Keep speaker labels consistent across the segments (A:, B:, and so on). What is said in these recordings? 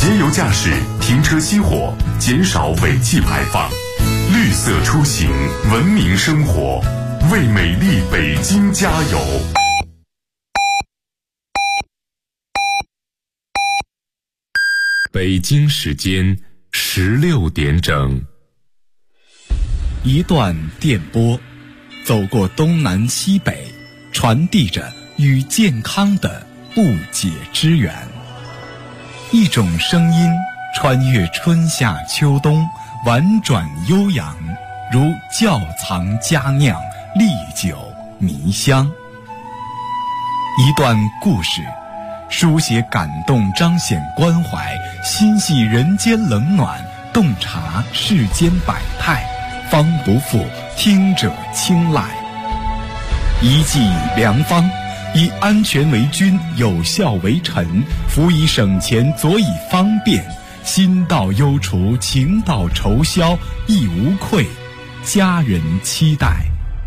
A: 节油驾驶，停车熄火，减少尾气排放，绿色出行，文明生活，为美丽北京加油！北京时间16点整。
B: 一段电波，走过东南西北，传递着与健康的不解之缘。一种声音穿越春夏秋冬，婉转悠扬，如窖藏佳酿，历久弥香。一段故事，书写感动，彰显关怀，心系人间冷暖，洞察世间百态，方不负听者青睐。一剂良方，以安全为君，有效为臣，辅以省钱，佐以方便，心到忧除，情到愁消，亦无愧，家人期待。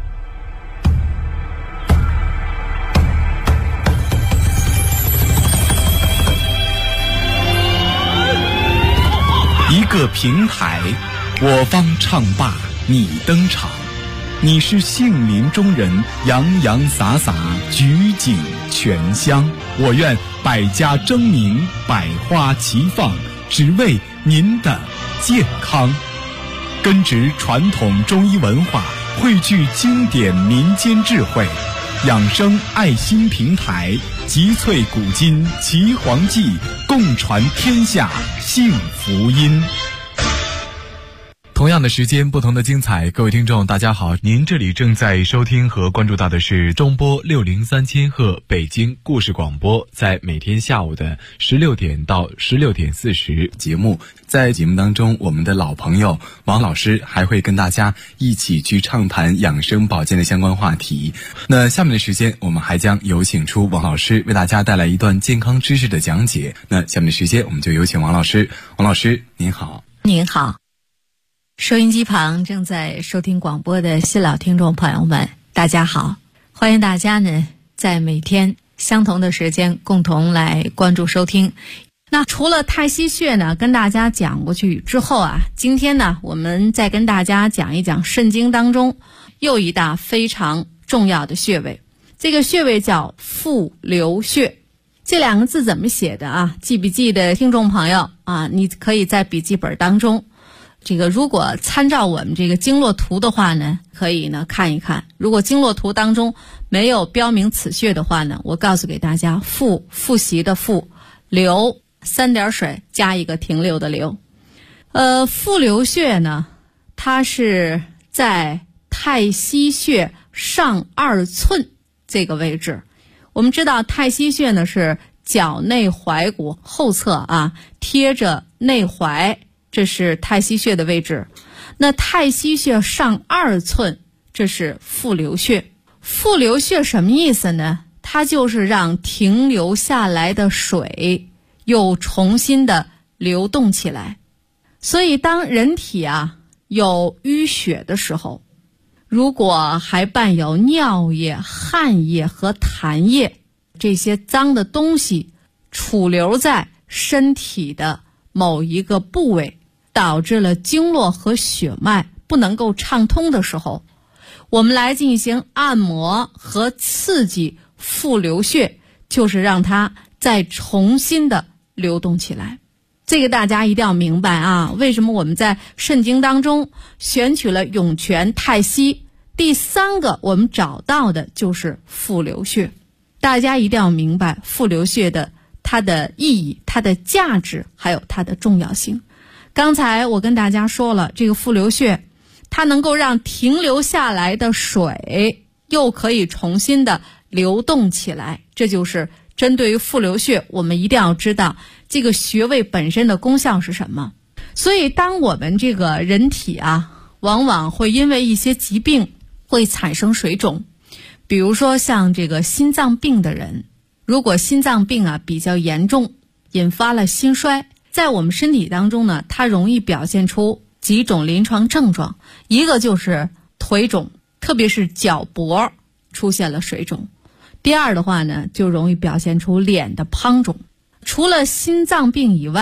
B: 一个平台，我方唱罢你登场，你是杏林中人，洋洋洒洒，举景全香。我愿百家争鸣，百花齐放，只为您的健康。根植传统中医文化，汇聚经典民间智慧，养生爱心平台，集萃古今岐黄记，共传天下幸福音。同样的时间，不同的精彩。各位听众大家好，您这里正在收听和关注到的是中波603千赫北京故事广播，在每天下午的16点到16点40节目。在节目当中，我们的老朋友王老师还会跟大家一起去畅谈养生保健的相关话题。那下面的时间，我们还将有请出王老师为大家带来一段健康知识的讲解。那下面的时间，我们就有请王老师。王老师您好。
C: 您好，收音机旁正在收听广播的新老听众朋友们，大家好，欢迎大家呢在每天相同的时间共同来关注收听。那除了太溪穴呢跟大家讲过去之后啊，今天呢我们再跟大家讲一讲肾经当中又一大非常重要的穴位，这个穴位叫复流穴。这两个字怎么写的啊？记笔记的听众朋友啊，你可以在笔记本当中如果参照我们这个经络图的话呢，可以呢看一看。如果经络图当中没有标明此穴的话呢，我告诉给大家，复习的复，流3点水加一个停留的留。复流穴呢，它是在太溪穴上2寸这个位置。我们知道太溪穴呢是脚内踝骨后侧啊，贴着内踝，这是太溪穴的位置。那太溪穴上2寸，这是复流穴。复流穴什么意思呢？它就是让停留下来的水又重新的流动起来。所以当人体啊有淤血的时候，如果还伴有尿液、汗液和痰液这些脏的东西储留在身体的某一个部位，导致了经络和血脉不能够畅通的时候，我们来进行按摩和刺激复流穴，就是让它再重新的流动起来。这个大家一定要明白啊！为什么我们在肾经当中选取了涌泉、太溪，第3个我们找到的就是复流穴。大家一定要明白复流穴的它的意义、它的价值还有它的重要性。刚才我跟大家说了，这个复流穴它能够让停留下来的水又可以重新的流动起来，这就是针对于复流穴我们一定要知道这个穴位本身的功效是什么。所以当我们这个人体啊往往会因为一些疾病会产生水肿，比如说像这个心脏病的人，如果心脏病啊比较严重，引发了心衰，在我们身体当中呢，它容易表现出几种临床症状。一个就是腿肿，特别是脚脖出现了水肿。第二的话呢，就容易表现出脸的胖肿。除了心脏病以外，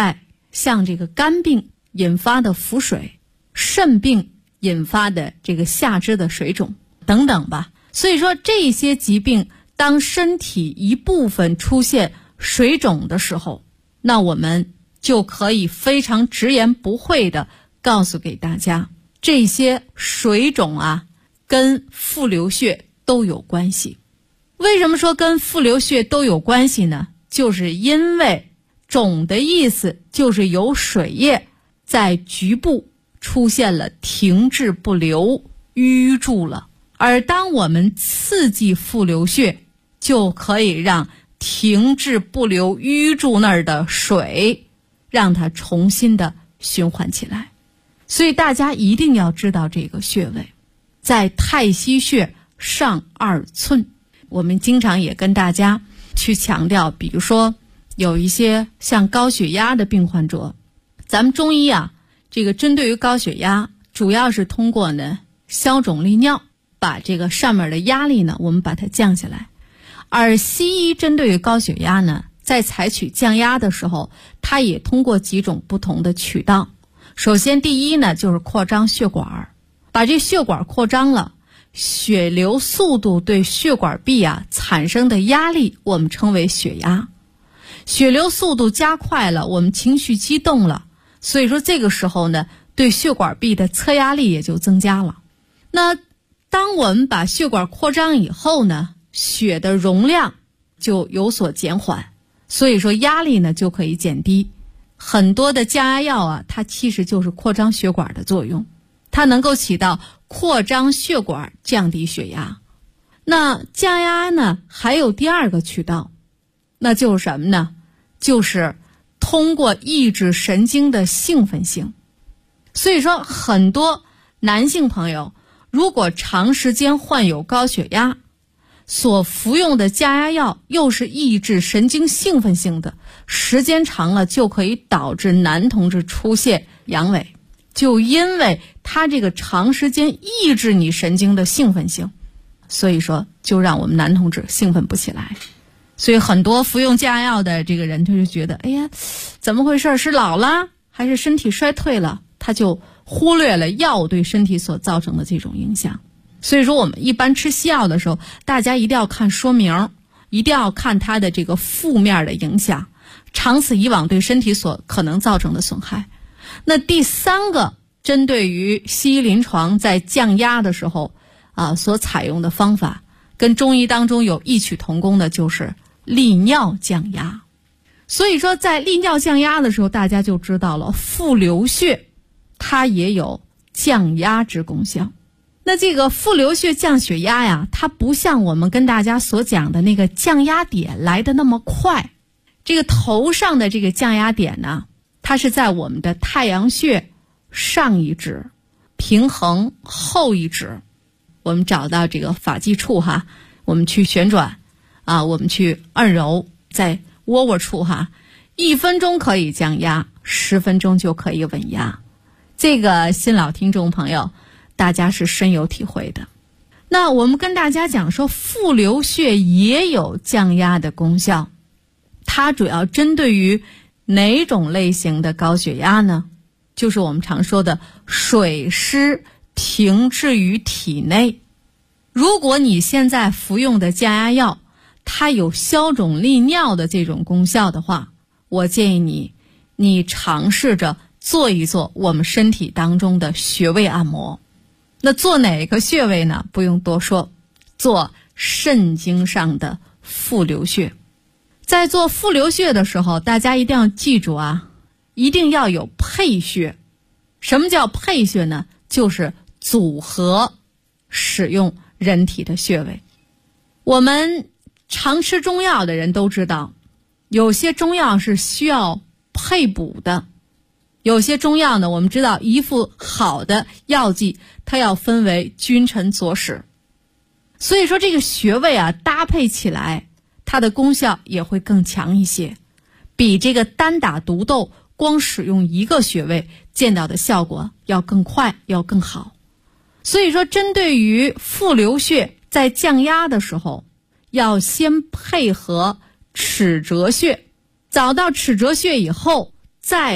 C: 像这个肝病引发的腹水，肾病引发的这个下肢的水肿等等吧。所以说这些疾病当身体一部分出现水肿的时候，那我们就可以非常直言不讳地告诉给大家，这些水肿啊跟腹流血都有关系。为什么说跟腹流血都有关系呢？就是因为肿的意思就是有水液在局部出现了停滞不流，淤住了，而当我们刺激腹流血，就可以让停滞不流淤住那儿的水让它重新的循环起来。所以大家一定要知道这个穴位在太溪穴上2寸。我们经常也跟大家去强调，比如说有一些像高血压的病患者，咱们中医啊，这个针对于高血压主要是通过呢消肿利尿，把这个上面的压力呢我们把它降下来。而西医针对于高血压呢，在采取降压的时候，它也通过几种不同的渠道。首先第一呢就是扩张血管，把这血管扩张了，血流速度对血管壁啊产生的压力我们称为血压。血流速度加快了，我们情绪激动了，所以说这个时候呢对血管壁的测压力也就增加了。那当我们把血管扩张以后呢，血的容量就有所减缓，所以说压力呢就可以减低。很多的降压药啊，它其实就是扩张血管的作用，它能够起到扩张血管降低血压。那降压呢还有第2个渠道，那就是什么呢？就是通过抑制神经的兴奋性。所以说很多男性朋友如果长时间患有高血压，所服用的降压药又是抑制神经兴奋性的，时间长了就可以导致男同志出现阳痿，就因为它这个长时间抑制你神经的兴奋性，所以说就让我们男同志兴奋不起来。所以很多服用降压药的这个人，他就觉得，哎呀，怎么回事？是老了还是身体衰退了？他就忽略了药对身体所造成的这种影响。所以说我们一般吃西药的时候，大家一定要看说明，一定要看它的这个负面的影响，长此以往对身体所可能造成的损害。那第3个针对于西医临床在降压的时候所采用的方法，跟中医当中有异曲同工的，就是利尿降压。所以说在利尿降压的时候，大家就知道了腹流血它也有降压之功效。那这个腹流血降血压呀，它不像我们跟大家所讲的那个降压点来的那么快。这个头上的这个降压点呢，它是在我们的太阳穴上1指，平衡后1指。我们找到这个发际处哈，我们去旋转我们去按揉在窝窝处哈，1分钟可以降压，10分钟就可以稳压。这个新老听众朋友大家是深有体会的。那我们跟大家讲说，腹流血也有降压的功效，它主要针对于哪种类型的高血压呢？就是我们常说的水湿停滞于体内。如果你现在服用的降压药它有消肿利尿的这种功效的话，我建议你尝试着做一做我们身体当中的穴位按摩。那做哪个穴位呢？不用多说，做肾经上的腹流穴。在做腹流穴的时候，大家一定要记住一定要有配穴。什么叫配穴呢？就是组合使用人体的穴位。我们常吃中药的人都知道，有些中药是需要配补的，有些中药呢，我们知道一副好的药剂它要分为君臣佐使，所以说这个穴位搭配起来它的功效也会更强一些，比这个单打独斗光使用一个穴位见到的效果要更快要更好。所以说针对于腹流穴在降压的时候，要先配合尺泽穴，找到尺泽穴以后，再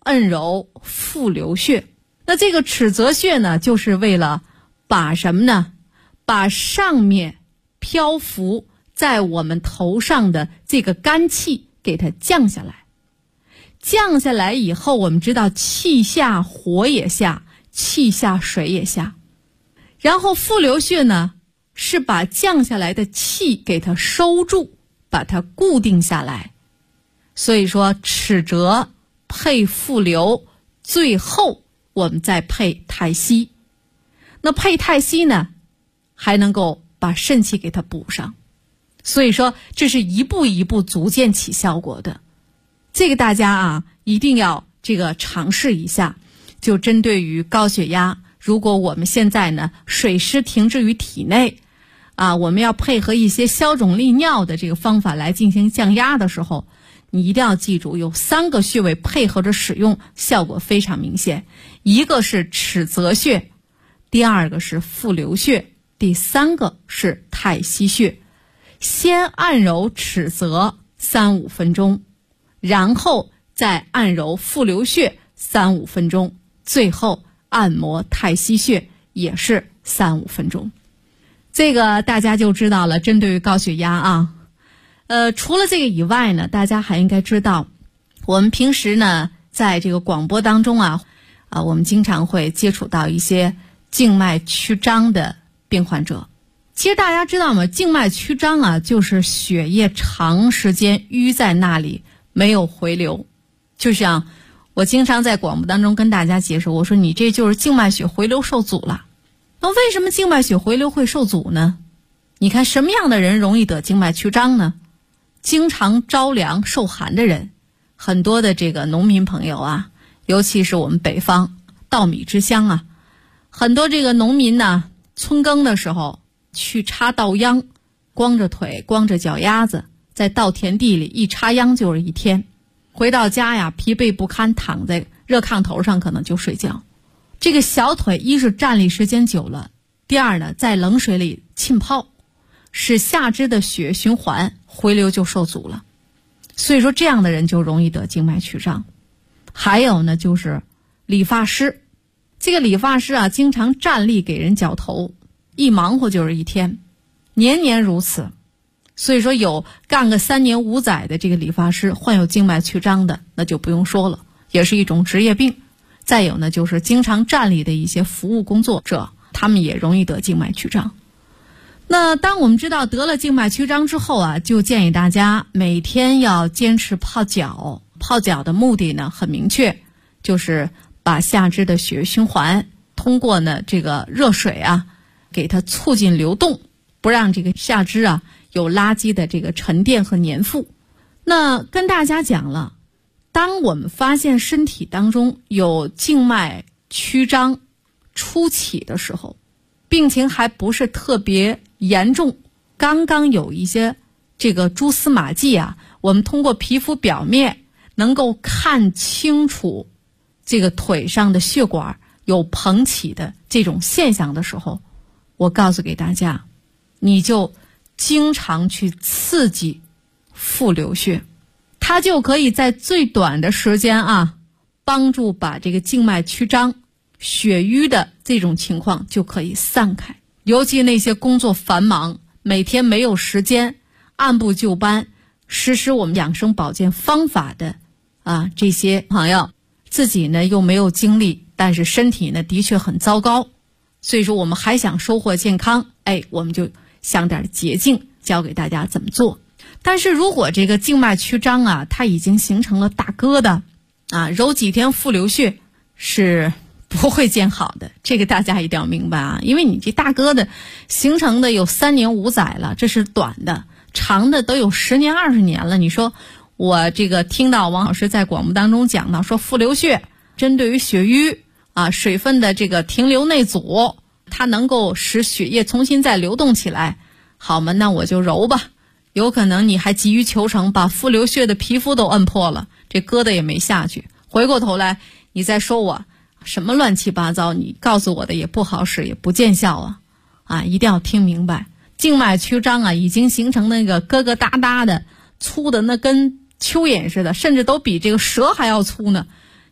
C: 摁揉腹流穴。那这个尺泽穴呢，就是为了把什么呢？把上面漂浮在我们头上的这个肝气给它降下来。降下来以后，我们知道气下火也下，气下水也下。然后腹流穴呢，是把降下来的气给它收住，把它固定下来。所以说尺泽配腹流，最后我们再配太溪。那配太溪呢，还能够把肾气给它补上。所以说这是一步一步逐渐起效果的。这个大家啊一定要这个尝试一下。就针对于高血压，如果我们现在呢水湿停滞于体内啊，我们要配合一些消肿利尿的这个方法来进行降压的时候，你一定要记住有3个穴位配合着使用，效果非常明显。一个是尺泽穴，第2个是腹流穴，第3个是太溪穴。先按揉尺泽3-5分钟，然后再按揉腹流穴3-5分钟，最后按摩太溪穴也是3-5分钟。这个大家就知道了，针对于高血压啊。除了这个以外呢，大家还应该知道，我们平时呢在这个广播当中啊，我们经常会接触到一些静脉曲张的病患者。其实大家知道吗？静脉曲张啊，就是血液长时间淤在那里，没有回流。就像我经常在广播当中跟大家解释，我说你这就是静脉血回流受阻了。那为什么静脉血回流会受阻呢？你看什么样的人容易得静脉曲张呢？经常着凉受寒的人，很多的这个农民朋友啊，尤其是我们北方稻米之乡啊，很多这个农民呢，春耕的时候去插稻秧，光着腿光着脚丫子在稻田地里一插秧就是1天，回到家呀疲惫不堪，躺在热炕头上可能就睡觉。这个小腿一是站立时间久了，第2呢在冷水里浸泡，使下肢的血液循环回流就受阻了。所以说这样的人就容易得静脉曲张。还有呢就是理发师，这个理发师啊经常站立给人绞头，一忙活就是1天，年年如此。所以说有干个3年5载的这个理发师患有静脉曲张的，那就不用说了，也是一种职业病。再有呢就是经常站立的一些服务工作者，他们也容易得静脉曲张。那当我们知道得了静脉曲张之后啊，就建议大家每天要坚持泡脚。泡脚的目的呢很明确，就是把下肢的血液循环通过呢这个热水啊给它促进流动，不让这个下肢啊有垃圾的这个沉淀和粘附。那跟大家讲了，当我们发现身体当中有静脉曲张初起的时候，病情还不是特别严重，刚刚有一些这个蛛丝马迹啊，我们通过皮肤表面能够看清楚这个腿上的血管有膨起的这种现象的时候，我告诉给大家，你就经常去刺激腹流穴，它就可以在最短的时间啊，帮助把这个静脉曲张血瘀的这种情况就可以散开。尤其那些工作繁忙，每天没有时间按部就班实施我们养生保健方法的这些朋友，自己呢又没有精力，但是身体呢的确很糟糕，所以说我们还想收获健康，我们就想点捷径教给大家怎么做。但是如果这个静脉曲张啊，它已经形成了大疙瘩揉几天腹流穴是不会见好的，这个大家一定要明白啊！因为你这大疙瘩形成的有3年5载了，这是短的，长的都有10年20年了。你说我这个听到王老师在广播当中讲到说，腹流穴针对于血瘀水分的这个停留内阻，它能够使血液重新再流动起来，好吗？那我就揉吧。有可能你还急于求成，把腹流穴的皮肤都摁破了，这疙瘩也没下去，回过头来你再说我什么乱七八糟，你告诉我的也不好使，也不见效一定要听明白，静脉曲张已经形成那个疙疙瘩瘩的，粗的那跟蚯蚓似的，甚至都比这个蛇还要粗呢。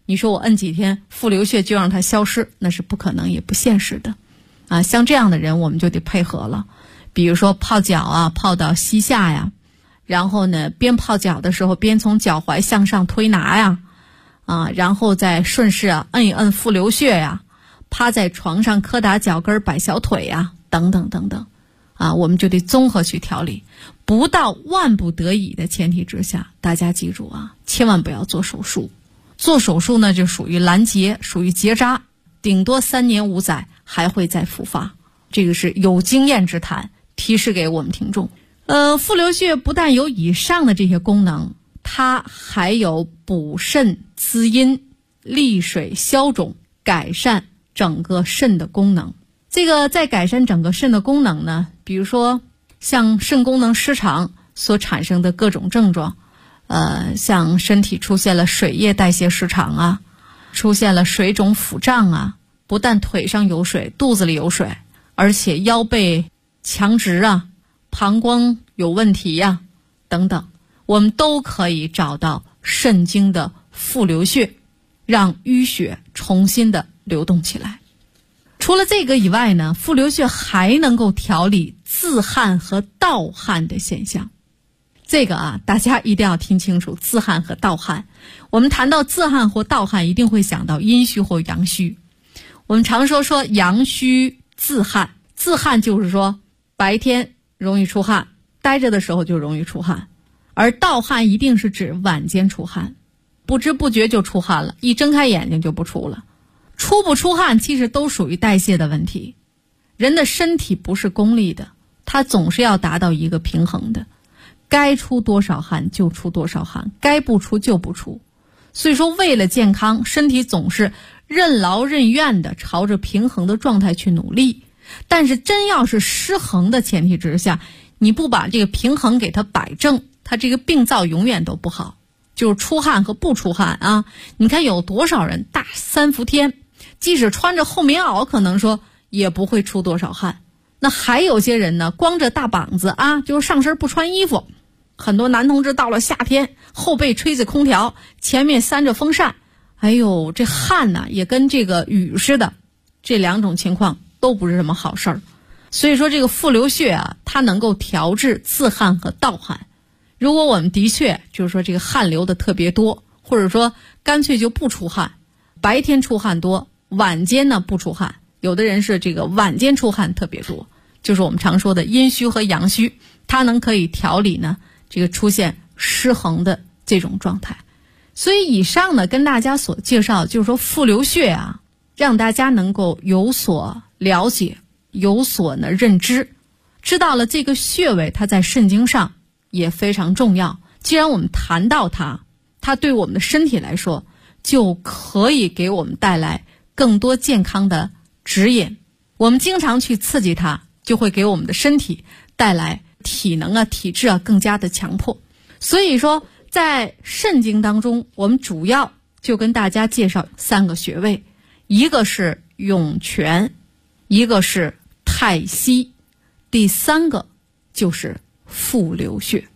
C: 你说我摁几天腹流血就让它消失，那是不可能也不现实的啊。像这样的人我们就得配合了，比如说泡脚啊，泡到膝下呀，然后呢边泡脚的时候边从脚踝向上推拿呀，然后再顺势摁一摁腹流血呀，趴在床上磕打脚跟摆小腿呀，等等等等我们就得综合去调理。不到万不得已的前提之下，大家记住千万不要做手术。做手术呢就属于拦截，属于结扎，顶多3年5载还会再复发。这个是有经验之谈，提示给我们听众。腹流血不但有以上的这些功能，它还有补肾滋阴、利水消肿、改善整个肾的功能。这个在改善整个肾的功能呢，比如说像肾功能失常所产生的各种症状，像身体出现了水液代谢失常出现了水肿腹胀不但腿上有水，肚子里有水，而且腰背强直膀胱有问题等等，我们都可以找到肾经的腹流血，让淤血重新的流动起来。除了这个以外呢，腹流血还能够调理自汗和盗汗的现象。这个大家一定要听清楚，自汗和盗汗。我们谈到自汗或盗汗，一定会想到阴虚或阳虚。我们常说阳虚自汗，自汗就是说白天容易出汗，待着的时候就容易出汗，而盗汗一定是指晚间出汗，不知不觉就出汗了，一睁开眼睛就不出了。出不出汗其实都属于代谢的问题。人的身体不是功利的，它总是要达到一个平衡的，该出多少汗就出多少汗，该不出就不出。所以说为了健康，身体总是任劳任怨的朝着平衡的状态去努力。但是真要是失衡的前提之下，你不把这个平衡给它摆正，它这个病灶永远都不好。就是出汗和不出汗你看有多少人大3伏天，即使穿着厚棉袄，可能说也不会出多少汗。那还有些人呢，光着大膀子就是上身不穿衣服。很多男同志到了夏天，后背吹着空调，前面扇着风扇，这汗也跟这个雨似的，这2种情况都不是什么好事儿。所以说这个腹流血它能够调治自汗和盗汗。如果我们的确就是说这个汗流的特别多，或者说干脆就不出汗，白天出汗多，晚间呢不出汗，有的人是这个晚间出汗特别多，就是我们常说的阴虚和阳虚，它可以调理呢这个出现失衡的这种状态。所以以上呢跟大家所介绍，就是说腹流血让大家能够有所了解，有所认知，知道了这个穴位它在肾经上也非常重要。既然我们谈到它对我们的身体来说就可以给我们带来更多健康的指引。我们经常去刺激它，就会给我们的身体带来体能体质更加的强迫。所以说在肾经当中，我们主要就跟大家介绍3个穴位，一个是涌泉，一个是太溪，第3个就是腹流穴。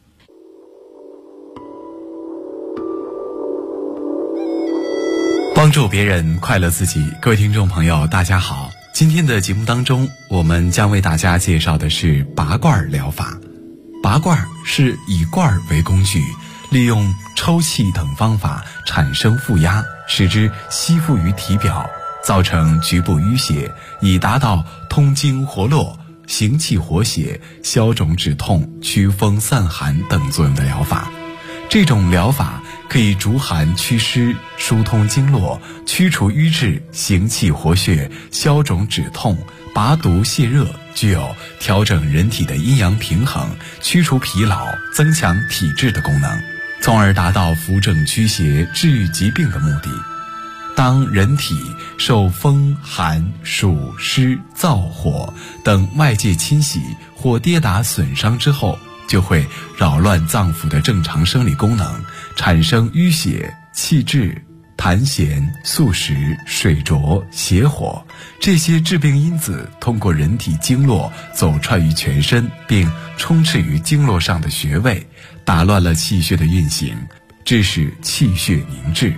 B: 帮助别人，快乐自己。各位听众朋友大家好，今天的节目当中，我们将为大家介绍的是拔罐疗法。拔罐是以罐为工具，利用抽气等方法产生负压，使之吸附于体表，造成局部淤血，以达到通经活络、行气活血、消肿止痛、祛风散寒等作用的疗法。这种疗法可以逐寒祛湿、疏通经络、驱除瘀滞、行气活血、消肿止痛、拔毒泻热，具有调整人体的阴阳平衡、驱除疲劳、增强体质的功能，从而达到扶正驱邪、治愈疾病的目的。当人体受风寒暑湿燥火等外界侵袭或跌打损伤之后，就会扰乱脏腑的正常生理功能，产生淤血、气滞、痰涎、宿食、水浊、邪火，这些致病因子通过人体经络走串于全身，并充斥于经络上的穴位，打乱了气血的运行，致使气血凝滞。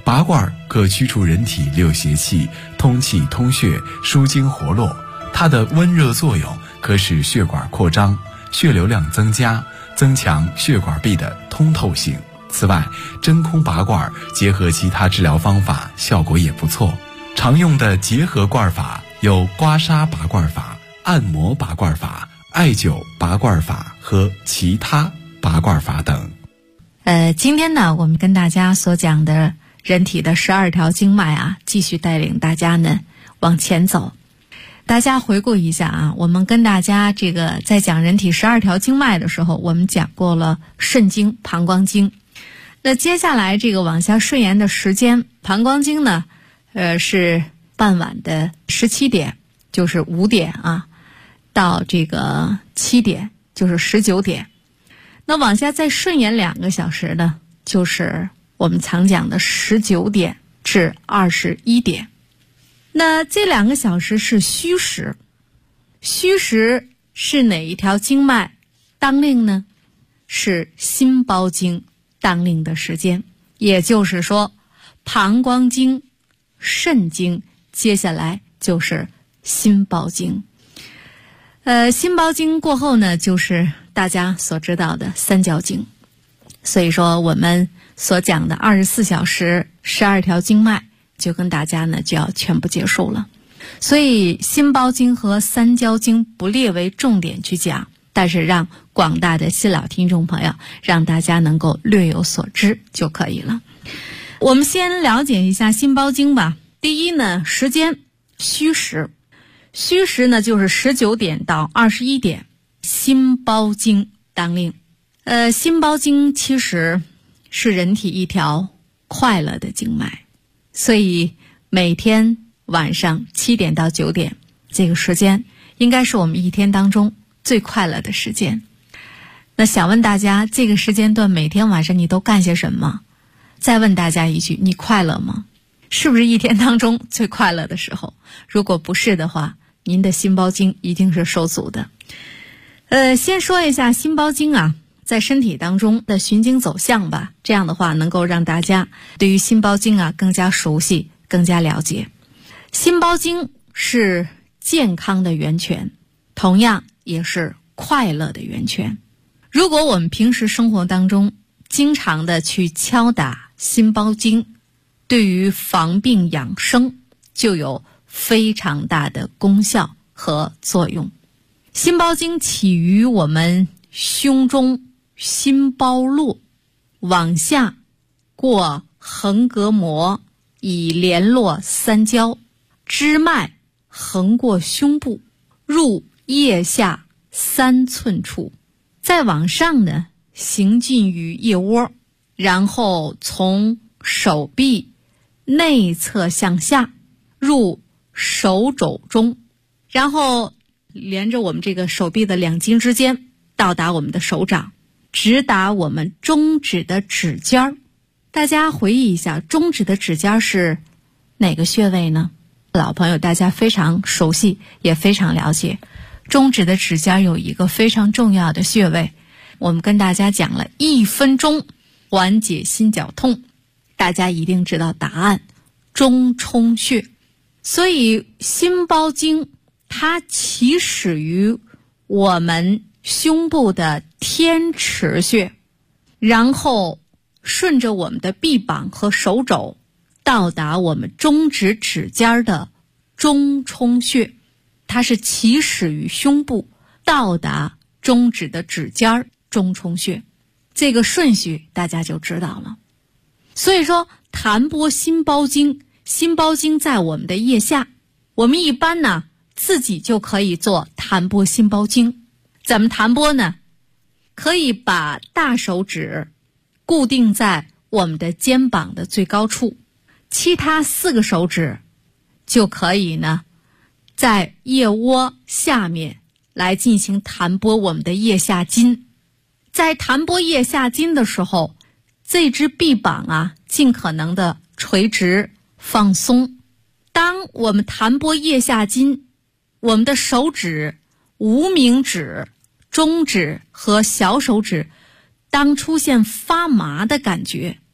B: 拔罐可驱除人体六邪气，通气通血，舒筋活络。它的温热作用可使血管扩张，血流量增加，增强血管壁的通透性。此外，真空拔罐结合其他治疗方法，效果也不错。常用的结合罐法有刮痧拔罐法、按摩拔罐法、艾灸拔罐法和其他拔罐法等。
C: 今天呢，我们跟大家所讲的人体的12条经脉啊，继续带领大家呢往前走。大家回顾一下啊，我们跟大家这个在讲人体12条经脉的时候，我们讲过了肾经、膀胱经。那接下来这个往下顺延的时间，膀胱经呢，是傍晚的17点，就是5点啊，到这个7点，就是19点。那往下再顺延2个小时呢，就是我们常讲的19点至21点。那这2个小时是虚时，虚时是哪一条经脉当令呢？是心包经当令的时间，也就是说膀胱经、肾经，接下来就是心包经。心包经过后呢，就是大家所知道的三焦经。所以说我们所讲的24小时12条经脉就跟大家呢就要全部结束了。所以心包经和三焦经不列为重点去讲，但是让广大的新老听众朋友让大家能够略有所知就可以了。我们先了解一下心包经吧。第一呢，时间虚时，虚时呢就是19点到21点，心包经当令。心包经其实是人体一条快乐的经脉，所以每天晚上7点到9点这个时间应该是我们一天当中最快乐的时间。那想问大家，这个时间段每天晚上你都干些什么？再问大家一句，你快乐吗？是不是一天当中最快乐的时候？如果不是的话，您的心包经一定是受阻的。先说一下心包经啊，在身体当中的循经走向吧，这样的话能够让大家对于心包经啊更加熟悉，更加了解。心包经是健康的源泉，同样也是快乐的源泉。如果我们平时生活当中经常的去敲打心包经，对于防病养生就有非常大的功效和作用。心包经起于我们胸中心包络，往下过横膈膜，以联络三焦，支脉横过胸部，入腋下3寸处，再往上呢行进于腋窝，然后从手臂内侧向下入手肘中，然后连着我们这个手臂的2筋之间到达我们的手掌，直达我们中指的指尖儿。大家回忆一下，中指的指尖是哪个穴位呢？老朋友大家非常熟悉，也非常了解。中指的指尖有一个非常重要的穴位，我们跟大家讲了1分钟缓解心绞痛，大家一定知道答案，中冲穴。所以心包经它起始于我们胸部的天池穴，然后顺着我们的臂膀和手肘到达我们中指指尖的中冲穴，它是起始于胸部，到达中指的指尖中冲穴，这个顺序大家就知道了。所以说弹拨心包经，心包经在我们的腋下，我们一般呢自己就可以做弹拨心包经。怎么弹拨呢？可以把大手指固定在我们的肩膀的最高处，其他4个手指就可以呢在腋窝下面来进行弹拨我们的腋下筋。在弹拨腋下筋的时候，这只臂膀啊尽可能的垂直放松。当我们弹拨腋下筋，我们的手指、无名指、中指和小手指当出现发麻的感觉，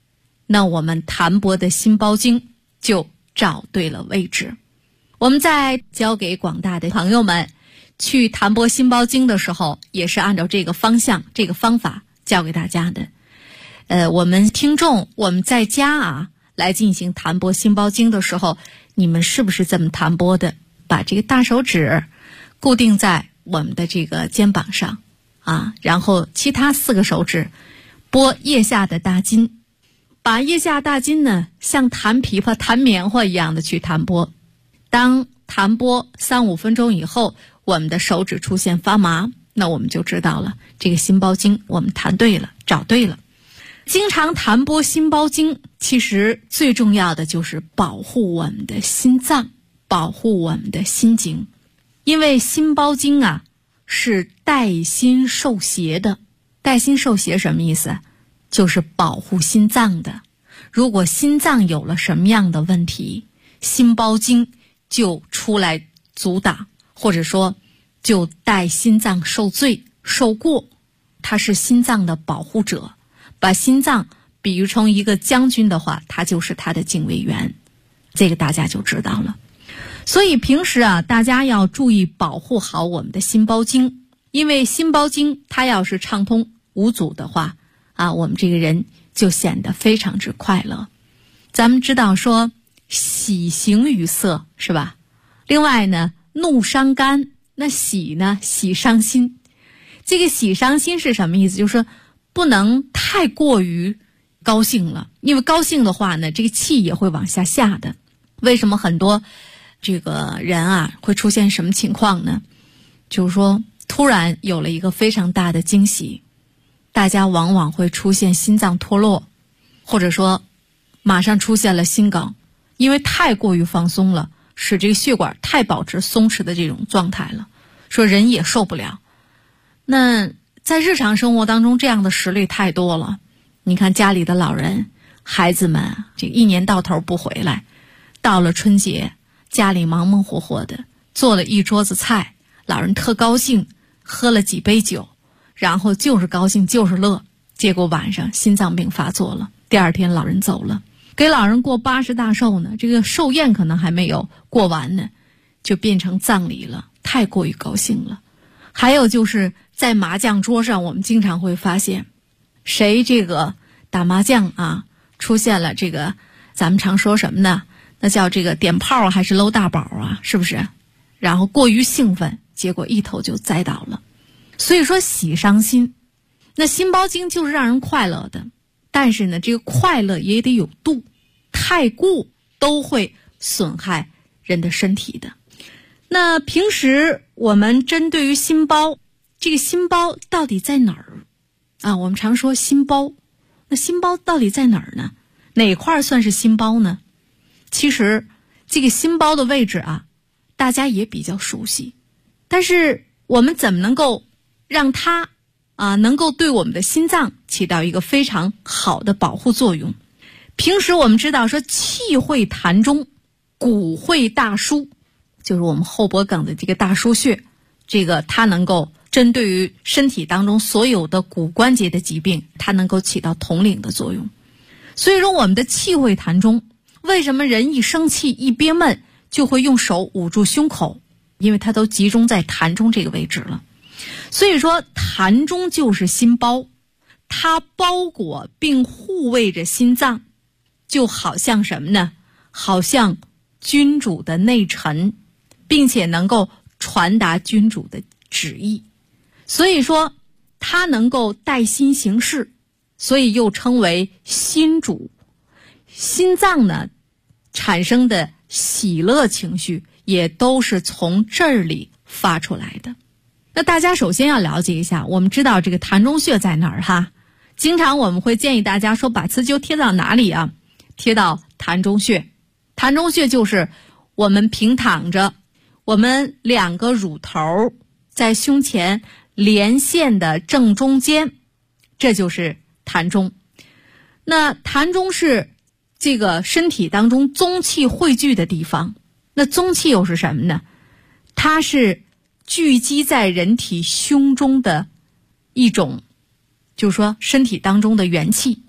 C: 那我们弹拨的心包经就找对了位置。我们在教给广大的朋友们去弹拨心包经的时候，也是按照这个方向这个方法教给大家的。我们听众我们在家来进行弹拨心包经的时候，你们是不是这么弹拨的？把这个大手指固定在我们的这个肩膀上然后其他4个手指拨腋下的大筋，把腋下大筋呢像弹琵琶弹棉花一样的去弹拨。当弹拨3-5分钟以后，我们的手指出现发麻，那我们就知道了这个心包经我们弹对了，找对了。经常弹拨心包经，其实最重要的就是保护我们的心脏，保护我们的心经。因为心包经是带心受邪的。带心受邪什么意思？就是保护心脏的。如果心脏有了什么样的问题，心包经就出来阻挡，或者说就带心脏受罪受过。它是心脏的保护者，把心脏比喻成一个将军的话，他就是他的警卫员，这个大家就知道了。所以平时大家要注意保护好我们的心包经，因为心包经它要是畅通无阻的话我们这个人就显得非常之快乐。咱们知道说喜形于色是吧？另外呢，怒伤肝，那喜呢，喜伤心。这个喜伤心是什么意思？就是说不能太过于高兴了，因为高兴的话呢，这个气也会往下下的。为什么很多这个人会出现什么情况呢？就是说突然有了一个非常大的惊喜，大家往往会出现心脏脱落，或者说马上出现了心梗，因为太过于放松了，使这个血管太保持松弛的这种状态了，说人也受不了。那在日常生活当中这样的实例太多了。你看家里的老人孩子们这一年到头不回来，到了春节家里忙忙活活的做了一桌子菜，老人特高兴，喝了几杯酒，然后就是高兴就是乐，结果晚上心脏病发作了，第二天老人走了。给老人过80大寿呢，这个寿宴可能还没有过完呢，就变成葬礼了，太过于高兴了。还有就是在麻将桌上，我们经常会发现谁这个打麻将出现了这个咱们常说什么呢？那叫这个点炮还是搂大宝是不是？然后过于兴奋，结果一头就栽倒了。所以说喜伤心，那心包经就是让人快乐的，但是呢这个快乐也得有度，太过都会损害人的身体的。那平时我们针对于心包，这个心包到底在哪儿我们常说心包，那心包到底在哪儿呢？哪块算是心包呢？其实这个心包的位置大家也比较熟悉，但是我们怎么能够让它能够对我们的心脏起到一个非常好的保护作用？平时我们知道说气会膻中，骨会大腧，就是我们后脖梗的这个大腧穴，这个它能够针对于身体当中所有的骨关节的疾病，它能够起到统领的作用。所以说我们的气会膻中，为什么人一生气一憋闷就会用手捂住胸口？因为它都集中在膻中这个位置了。所以说膻中就是心包，它包裹并护卫着心脏，就好像什么呢？好像君主的内臣，并且能够传达君主的旨意。所以说它能够带心行事，所以又称为心主。心脏呢产生的喜乐情绪也都是从这里发出来的。那大家首先要了解一下，我们知道这个膻中穴在哪儿经常我们会建议大家说把磁灸贴到哪里贴到膻中穴。膻中穴就是我们平躺着，我们2个乳头在胸前连线的正中间，这就是膻中。那膻中是这个身体当中宗气汇聚的地方。那宗气又是什么呢？它是聚集在人体胸中的一种，就是说身体当中的元气，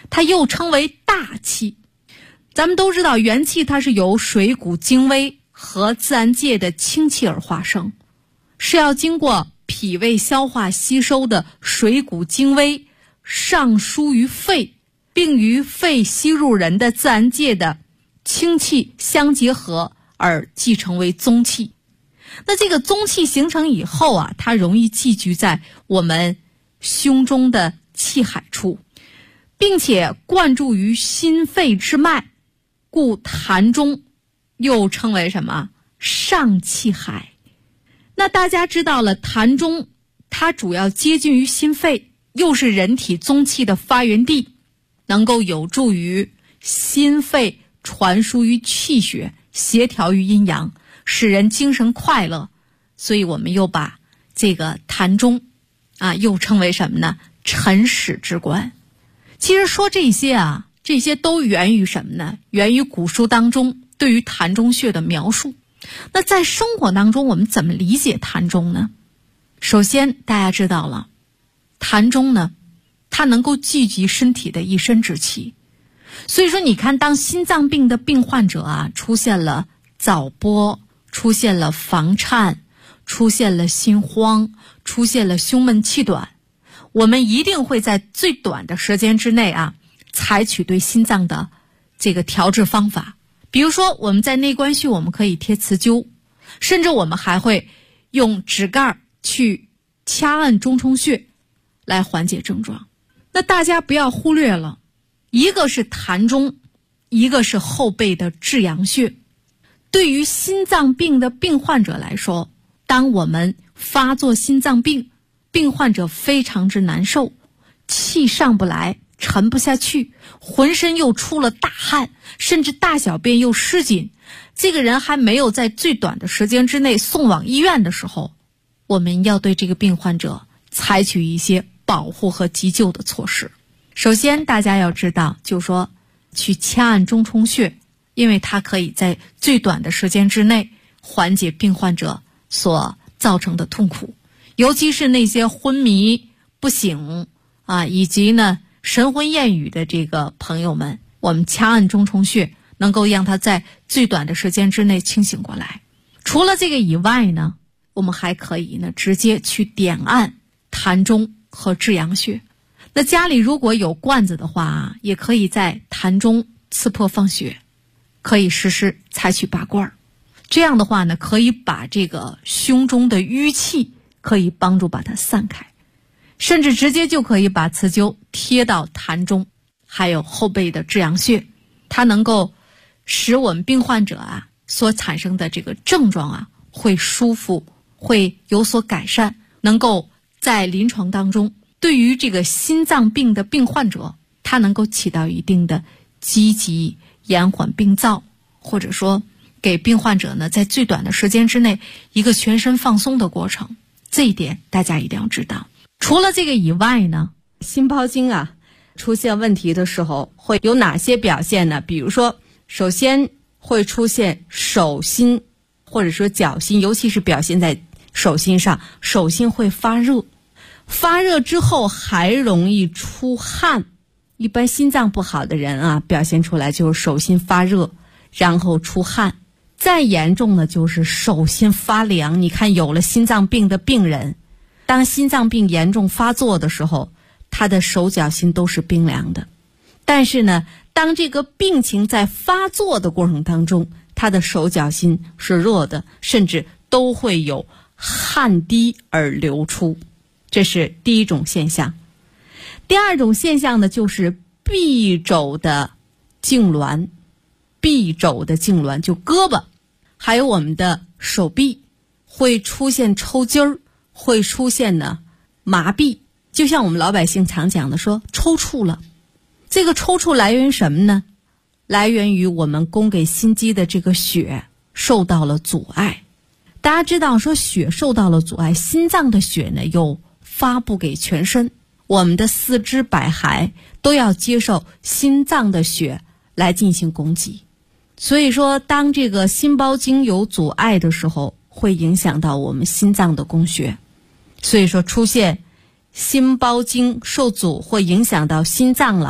C: 它又称为大气。咱们都知道元气它是由水谷精微和自然界的氢气而化生，是要经过脾胃消化吸收的水谷精微上输于肺，并与肺吸入人的自然界的氢气相结合而继承为宗气。那这个宗气形成以后啊，它容易寄居在我们胸中的气海处，并且灌注于心肺之脉，故痰中又称为什么？上气海。那大家知道了，痰中它主要接近于心肺，又是人体宗气的发源地，能够有助于心肺传输于气血，协调于阴阳，使人精神快乐。所以我们又把这个痰中又称为什么呢？辰始之官。其实说这些都源于什么呢？源于古书当中对于痰中穴的描述。那在生活当中我们怎么理解痰中呢？首先大家知道了，痰中呢它能够聚集身体的一身之气。所以说你看，当心脏病的病患者出现了早搏，出现了房颤，出现了心慌，出现了胸闷气短，我们一定会在最短的时间之内采取对心脏的这个调治方法。比如说我们在内关穴我们可以贴磁灸，甚至我们还会用指盖去掐按中冲穴来缓解症状。那大家不要忽略了，一个是痰中，一个是后背的至阳穴。对于心脏病的病患者来说，当我们发作心脏病，病患者非常之难受，气上不来，沉不下去，浑身又出了大汗，甚至大小便又失禁，这个人还没有在最短的时间之内送往医院的时候，我们要对这个病患者采取一些保护和急救的措施。首先大家要知道，就是说去掐按中冲穴，因为它可以在最短的时间之内缓解病患者所造成的痛苦。尤其是那些昏迷不醒以及呢神魂厌语的这个朋友们，我们掐按中冲穴能够让他在最短的时间之内清醒过来。除了这个以外呢，我们还可以呢直接去点按痰中和至阳穴。那家里如果有罐子的话，也可以在痰中刺破放血，可以实施采取拔罐。这样的话呢，可以把这个胸中的淤气可以帮助把它散开，甚至直接就可以把磁灸贴到痰中还有后背的至阳穴，它能够使我们病患者所产生的这个症状会舒服，会有所改善，能够在临床当中对于这个心脏病的病患者，它能够起到一定的积极延缓病灶，或者说给病患者呢在最短的时间之内一个全身放松的过程。这一点大家一定要知道。除了这个以外呢，心包经出现问题的时候会有哪些表现呢？比如说首先会出现手心或者说脚心，尤其是表现在手心上，手心会发热，发热之后还容易出汗。一般心脏不好的人表现出来就是手心发热，然后出汗。再严重的就是手心发凉。你看有了心脏病的病人，当心脏病严重发作的时候，他的手脚心都是冰凉的。但是呢，当这个病情在发作的过程当中，他的手脚心是热的，甚至都会有汗滴而流出。这是第一种现象。第二种现象呢，就是臂肘的痉挛。臂肘的痉挛就胳膊还有我们的手臂会出现抽筋儿，会出现呢麻痹，就像我们老百姓常讲的说抽搐了。这个抽搐来源于什么呢？来源于我们供给心肌的这个血受到了阻碍。大家知道说血受到了阻碍，心脏的血呢又发布给全身，我们的四肢百骸都要接受心脏的血来进行供给。所以说当这个心包经有阻碍的时候，会影响到我们心脏的供血。所以说出现心包经受阻会影响到心脏了，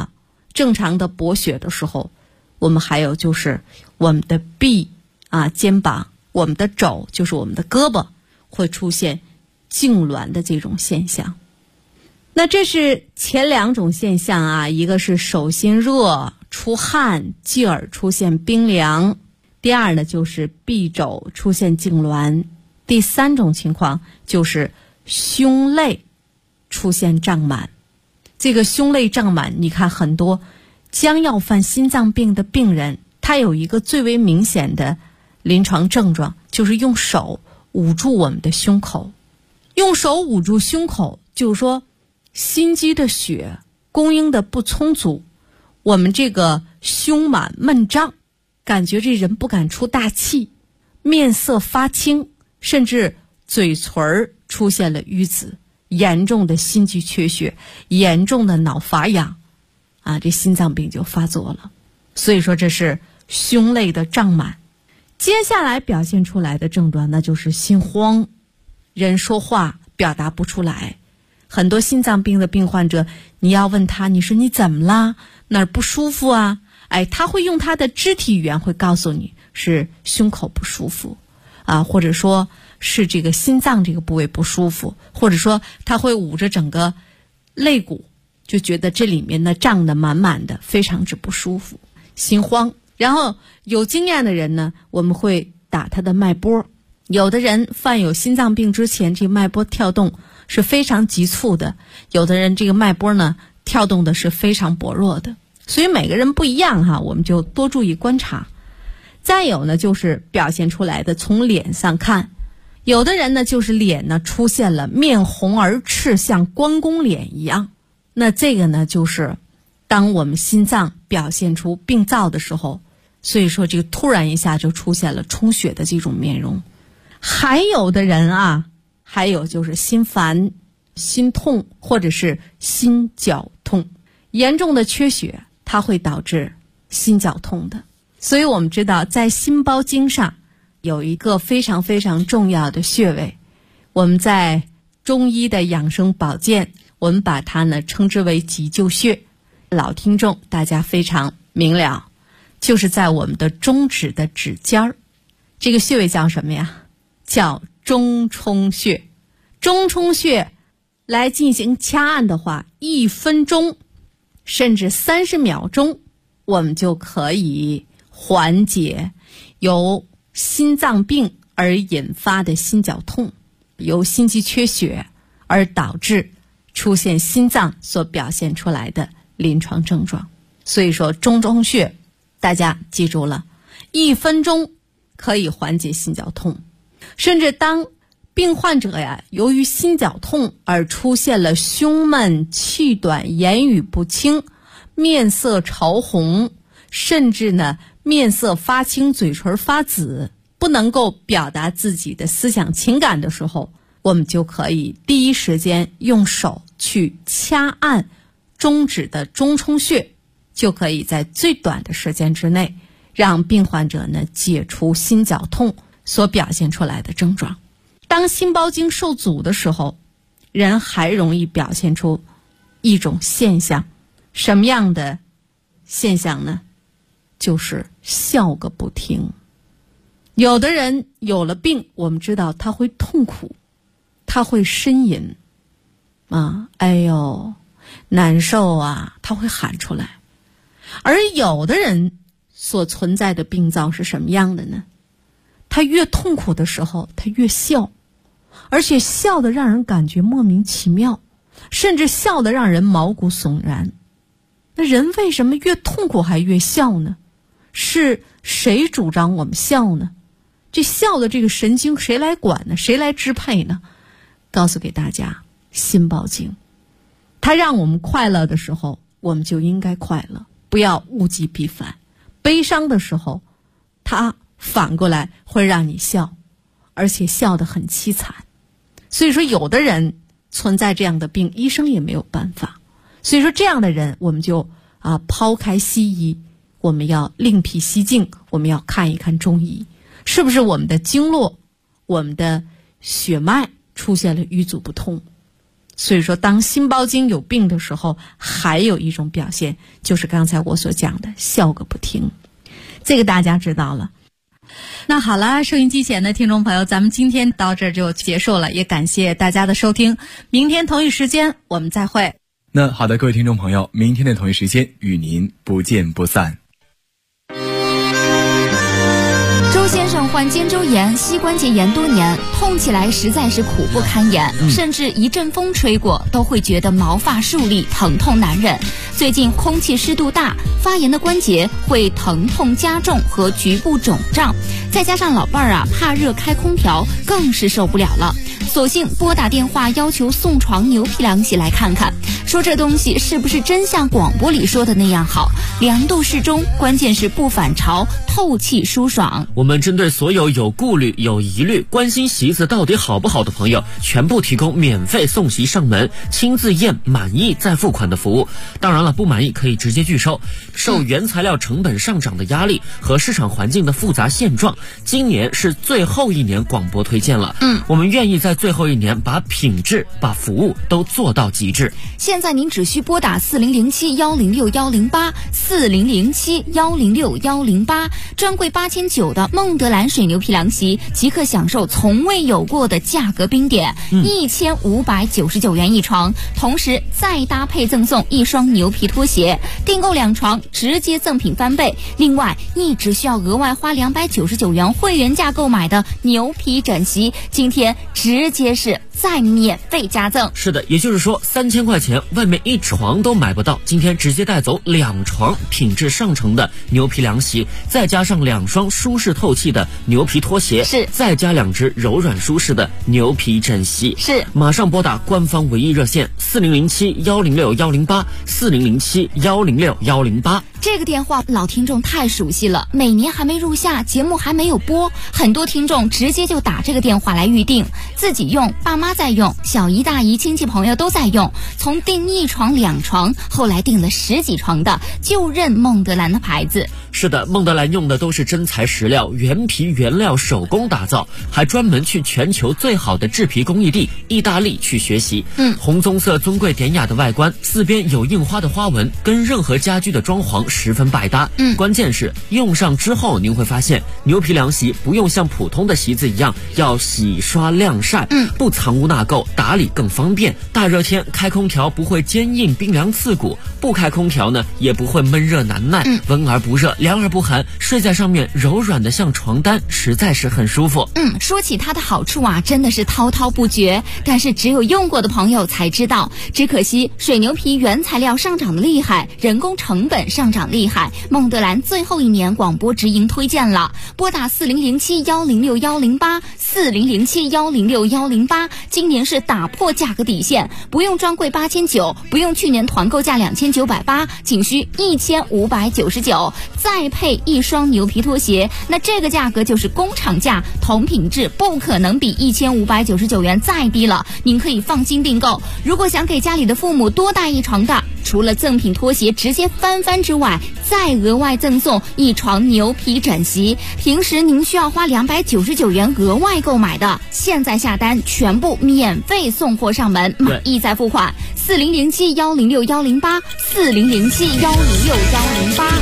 C: 正常的补血的时候，我们还有就是我们的臂肩膀，我们的肘，就是我们的胳膊会出现痉挛的这种现象。那这是前2种现象一个是手心热出汗，继而出现冰凉；第二呢就是臂肘出现痉挛；第3种情况就是胸肋出现胀满。这个胸肋胀满，你看很多将要犯心脏病的病人，他有一个最为明显的临床症状，就是用手捂住我们的胸口。用手捂住胸口，就是说心肌的血供应的不充足，我们这个胸满闷胀，感觉这人不敢出大气，面色发青，甚至嘴唇出现了淤紫，严重的心肌缺血，严重的脑乏氧这心脏病就发作了。所以说这是胸肋的胀满。接下来表现出来的症状那就是心慌，人说话表达不出来。很多心脏病的病患者，你要问他，你说你怎么啦？哪儿不舒服啊？他会用他的肢体语言会告诉你是胸口不舒服或者说是这个心脏这个部位不舒服，或者说他会捂着整个肋骨，就觉得这里面呢胀得满满的，非常之不舒服，心慌。然后有经验的人呢，我们会打他的脉波。有的人患有心脏病之前，这脉波跳动是非常急促的，有的人这个脉波呢跳动的是非常薄弱的，所以每个人不一样我们就多注意观察。再有呢就是表现出来的，从脸上看，有的人呢就是脸呢出现了面红耳赤，像关公脸一样，那这个呢就是当我们心脏表现出病灶的时候，所以说这个突然一下就出现了充血的这种面容。还有的人还有就是心烦、心痛或者是心绞痛，严重的缺血它会导致心绞痛的。所以我们知道在心包经上有一个非常非常重要的穴位，我们在中医的养生保健，我们把它呢称之为急救穴。老听众大家非常明了，就是在我们的中指的指尖儿，这个穴位叫什么呀？叫中冲穴。中冲穴来进行掐按的话，1分钟甚至30秒钟，我们就可以缓解由心脏病而引发的心绞痛，由心肌缺血而导致出现心脏所表现出来的临床症状。所以说中冲穴大家记住了，1分钟可以缓解心绞痛。甚至当病患者由于心绞痛而出现了胸闷、气短、言语不清、面色潮红，甚至呢面色发青、嘴唇发紫，不能够表达自己的思想情感的时候，我们就可以第一时间用手去掐按中指的中冲穴，就可以在最短的时间之内让病患者呢解除心绞痛所表现出来的症状。当心包经受阻的时候，人还容易表现出一种现象，什么样的现象呢？就是笑个不停。有的人有了病，我们知道他会痛苦，他会呻吟哎呦难受他会喊出来。而有的人所存在的病灶是什么样的呢？他越痛苦的时候他越笑，而且笑得让人感觉莫名其妙，甚至笑得让人毛骨悚然。那人为什么越痛苦还越笑呢？是谁主张我们笑呢？这笑的这个神经谁来管呢？谁来支配呢？告诉给大家，心包经。它让我们快乐的时候我们就应该快乐，不要物极必反。悲伤的时候它反过来会让你笑，而且笑得很凄惨。所以说有的人存在这样的病，医生也没有办法。所以说这样的人我们就抛开西医，我们要另辟蹊径，我们要看一看中医，是不是我们的经络、我们的血脉出现了瘀阻不通。 所以说当心包经有病的时候，还有一种表现就是刚才我所讲的笑个不停，这个大家知道了。那好了，收音机前的听众朋友，咱们今天到这儿就结束了，也感谢大家的收听，明天同一时间我们再会。
B: 那好的，各位听众朋友，明天的同一时间与您不见不散。
D: 周先生患肩周炎、膝关节炎多年，痛起来实在是苦不堪言，甚至一阵风吹过都会觉得毛发竖立，疼痛难忍。最近空气湿度大，发炎的关节会疼痛加重和局部肿胀，再加上老伴儿怕热开空调，更是受不了了。索性拨打电话要求送床牛皮凉席来看看，说这东西是不是真像广播里说的那样好，凉度适中，关键是不反潮，透气舒爽。
E: 我们针对所有有顾虑、有疑虑、关心席子到底好不好的朋友，全部提供免费送席上门，亲自验满意再付款的服务。当然了，不满意可以直接拒收。受原材料成本上涨的压力和市场环境的复杂现状，今年是最后一年广播推荐了。我们愿意在最后一年把品质、把服务都做到极致。
D: 现在您只需拨打4007-106-108，4007-106-108，专柜8900的孟德兰水牛皮凉席，即可享受从未有过的价格冰点，1599元一床，同时再搭配赠送一双牛皮拖鞋，订购2床直接赠品翻倍。另外，你只需要额外花299元会员价购买的牛皮枕席，今天直接是再免费加赠。
E: 是的，也就是说3000块钱外面一床都买不到，今天直接带走2床品质上乘的牛皮凉席，再加上2双舒适透气的牛皮拖鞋，
D: 是
E: 再加2只柔软舒适的牛皮枕席。
D: 是
E: 马上拨打官方唯一热线4007-106-108 4007-106-108。
D: 这个电话老听众太熟悉了，每年还没入夏，节目还没有播，很多听众直接就打这个电话来预定，自己用，爸妈在用，小姨大姨亲戚朋友都在用，从订1床2床，后来订了10几床的，就认孟德兰的牌子。
E: 是的，孟德兰用的都是真材实料，原皮原料手工打造，还专门去全球最好的制皮工艺地意大利去学习。红棕色尊贵典雅的外观，4边有印花的花纹，跟任何家居的装潢十分百搭。关键是用上之后您会发现，牛皮凉席不用像普通的席子一样要洗刷晾晒，不藏污纳垢，打理更方便。大热天开空调不会坚硬冰凉刺骨，不开空调呢也不会闷热难耐，温而不热，凉而不寒，睡在上面柔软的像床单，实在是很舒服。
D: 说起它的好处真的是滔滔不绝，但是只有用过的朋友才知道。只可惜水牛皮原材料上涨的厉害，人工成本上涨厉害，孟德兰最后一年广播直营推荐了，拨打4007-106-108 4007-106-108，今年是打破价格底线，不用专柜8900，不用去年团购价2980，仅需1599，再配1双牛皮拖鞋，那这个价格就是工厂价，同品质不可能比1599元再低了，您可以放心订购。如果想给家里的父母多带1床的，除了赠品拖鞋直接翻之外，再额外赠送1床牛皮枕席，平时您需要花299元额外购买的，现在下单全部免费送货上门，满意再付款。4007-106-108 4007-106-108。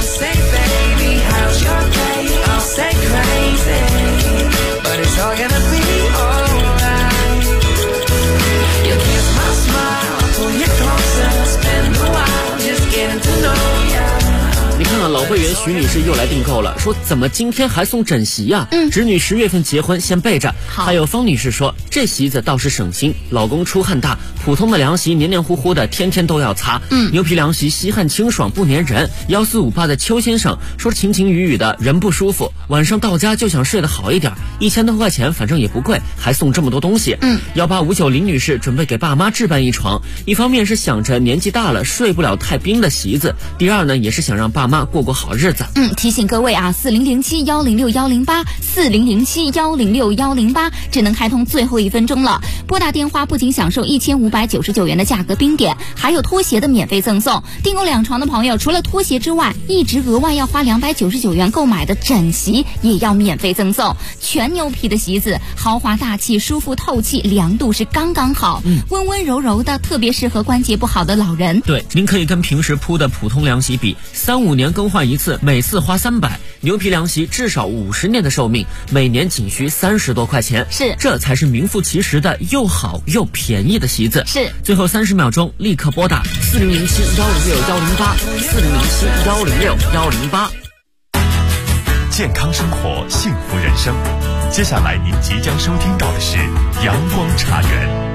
E: 你看看老会员徐女士又来订购了，说怎么今天还送枕席呀？侄女10月份结婚，先备着。还有方女士说，这席子倒是省心，老公出汗大，普通的凉席黏黏糊糊的，天天都要擦。牛皮凉席吸汗清爽不粘人。1458的邱先生说，晴晴雨雨的人不舒服，晚上到家就想睡得好一点，1000多块钱反正也不贵，还送这么多东西。18590林女士准备给爸妈置办1床，一方面是想着年纪大了睡不了太冰的席子，第二呢也是想让爸妈过过好日子。 子。
D: 提醒各位啊，4007106108，4007106108，只能开通最后1分钟了。拨打电话不仅享受1599元的价格冰点，还有拖鞋的免费赠送。订购2床的朋友，除了拖鞋之外，一直额外要花299元购买的枕席也要免费赠送。全牛皮的席子，豪华大气，舒服透气，凉度是刚刚好，温温柔柔的，特别适合关节不好的老人。
E: 对，您可以跟平时铺的普通凉席比，3-5年更换一次，每次花300。牛皮凉席至少50年的寿命，每年仅需30多块钱。
D: 是，
E: 这才是名副其实的又好又便宜的席子。
D: 是，
E: 最后30秒钟，立刻拨打4007106108，4007106108。
A: 健康生活，幸福人生。接下来您即将收听到的是阳光茶园。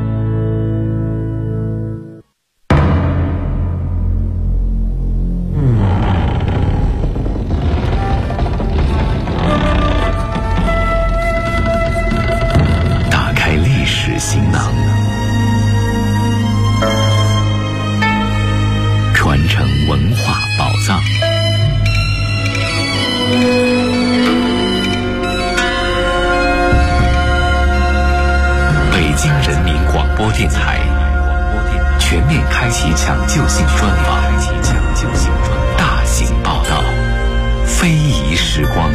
A: 打开历史行囊，传承文化宝藏。北京人民广播电台全面开启抢救性专访，大型报道，非遗时光。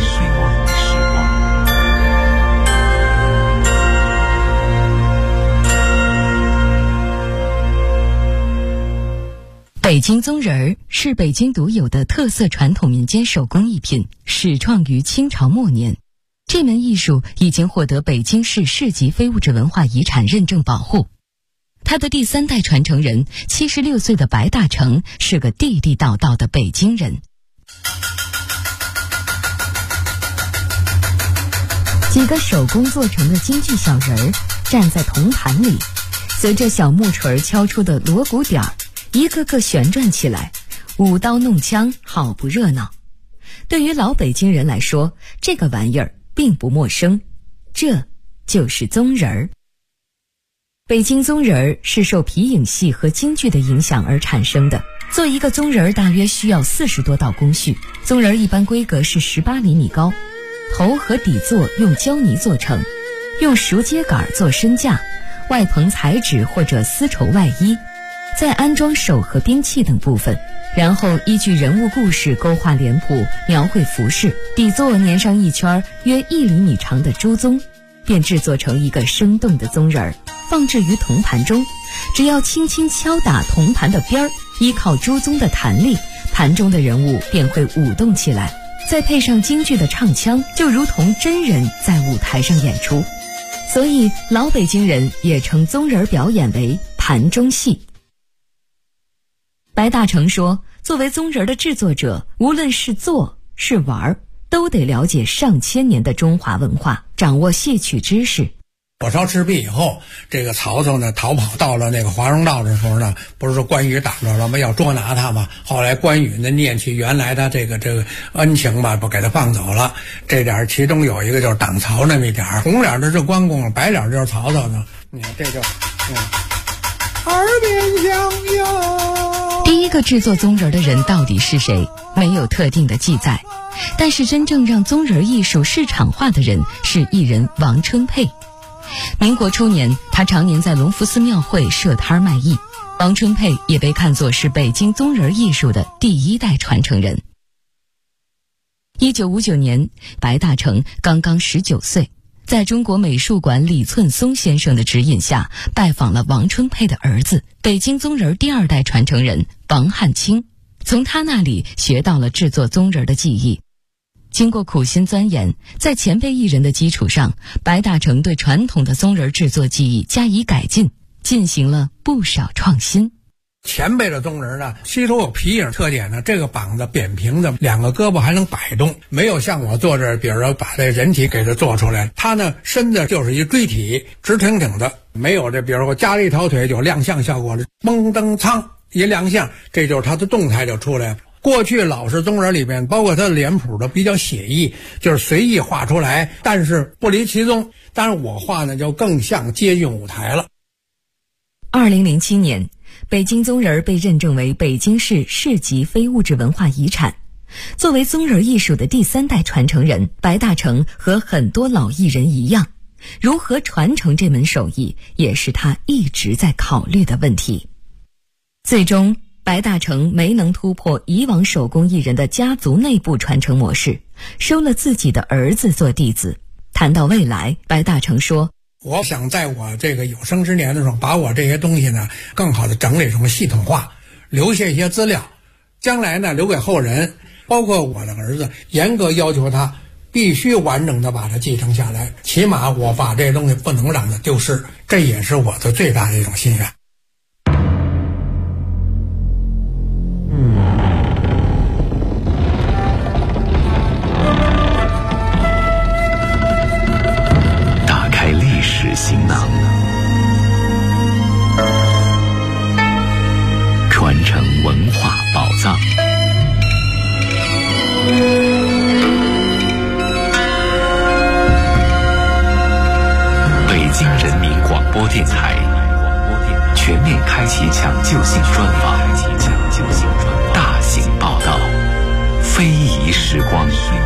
F: 北京宗人儿是北京独有的特色传统民间手工艺品，始创于清朝末年。这门艺术已经获得北京市市级非物质文化遗产认证保护。他的第3代传承人76岁的白大成是个地地道道的北京人。几个手工做成的京剧小人儿站在铜盘里，随着小木锤敲出的锣鼓点儿，一个个旋转起来，舞刀弄枪，好不热闹。对于老北京人来说，这个玩意儿并不陌生，这就是宗人儿。北京宗人儿是受皮影戏和京剧的影响而产生的。做一个宗人儿大约需要40多道工序，宗人儿一般规格是18厘米高，头和底座用胶泥做成，用熟秸秆做身架，外棚彩纸或者丝绸外衣，再安装手和兵器等部分，然后依据人物故事勾画脸谱，描绘服饰，底座粘上一圈约1厘米长的猪鬃，便制作成一个生动的宗人儿，放置于铜盘中。只要轻轻敲打铜盘的边儿，依靠猪鬃的弹力，盘中的人物便会舞动起来，再配上京剧的唱腔，就如同真人在舞台上演出。所以老北京人也称宗人表演为盘中戏。白大成说，作为宗人的制作者，无论是做是玩，都得了解上千年的中华文化，掌握戏曲知识。
G: 火烧赤壁以后，这个曹操呢逃跑到了那个华容道的时候呢，不是说关羽打着了吗？要捉拿他嘛。后来关羽呢念起原来他这个恩情吧，不给他放走了。这点其中有一个就是挡曹那么一点，红脸的是关公，白脸就是曹操呢。你看这就耳边响哟。
F: 第一个制作宗人的人到底是谁？没有特定的记载。但是真正让宗人艺术市场化的人是艺人王春佩。民国初年，他常年在隆福寺庙会设摊卖艺。王春佩也被看作是北京宗人艺术的第1代传承人。1959年，白大成刚刚19岁，在中国美术馆李寸松先生的指引下，拜访了王春佩的儿子，北京宗人第2代传承人王汉卿，从他那里学到了制作宗人的技艺。经过苦心钻研，在前辈艺人的基础上，白大成对传统的宗人制作技艺加以改进，进行了不少创新。
G: 前辈的宗人呢，吸收有皮影特点呢，这个膀子扁平的，2个胳膊还能摆动，没有像我做这，比如说把这人体给它做出来，它呢身子就是一锥体，直挺挺的，没有这，比如说加了一条腿有亮相效果了，嘣噔苍一亮相，这就是它的动态就出来了。过去老式宗人里面，包括他的脸谱都比较写意，就是随意画出来，但是不离其宗。但是我画呢，就更像接近舞台了。
F: 2007年，北京宗人被认证为北京市市级非物质文化遗产。 作为宗人艺术的第3代传承人，白大成和很多老艺人一样，如何传承这门手艺也是他一直在考虑的问题。最终，白大成没能突破以往手工艺人的家族内部传承模式，收了自己的儿子做弟子。谈到未来，白大成说，
G: 我想在我这个有生之年的时候，把我这些东西呢更好的整理成系统化，留下一些资料，将来呢留给后人，包括我的儿子，严格要求他必须完整的把它继承下来，起码我把这东西不能让它丢失，这也是我的最大的一种心愿。
A: 打开历史行囊，传承文化宝藏。北京人民广播电台全面开启抢救性专访，大型报道，非遗时光。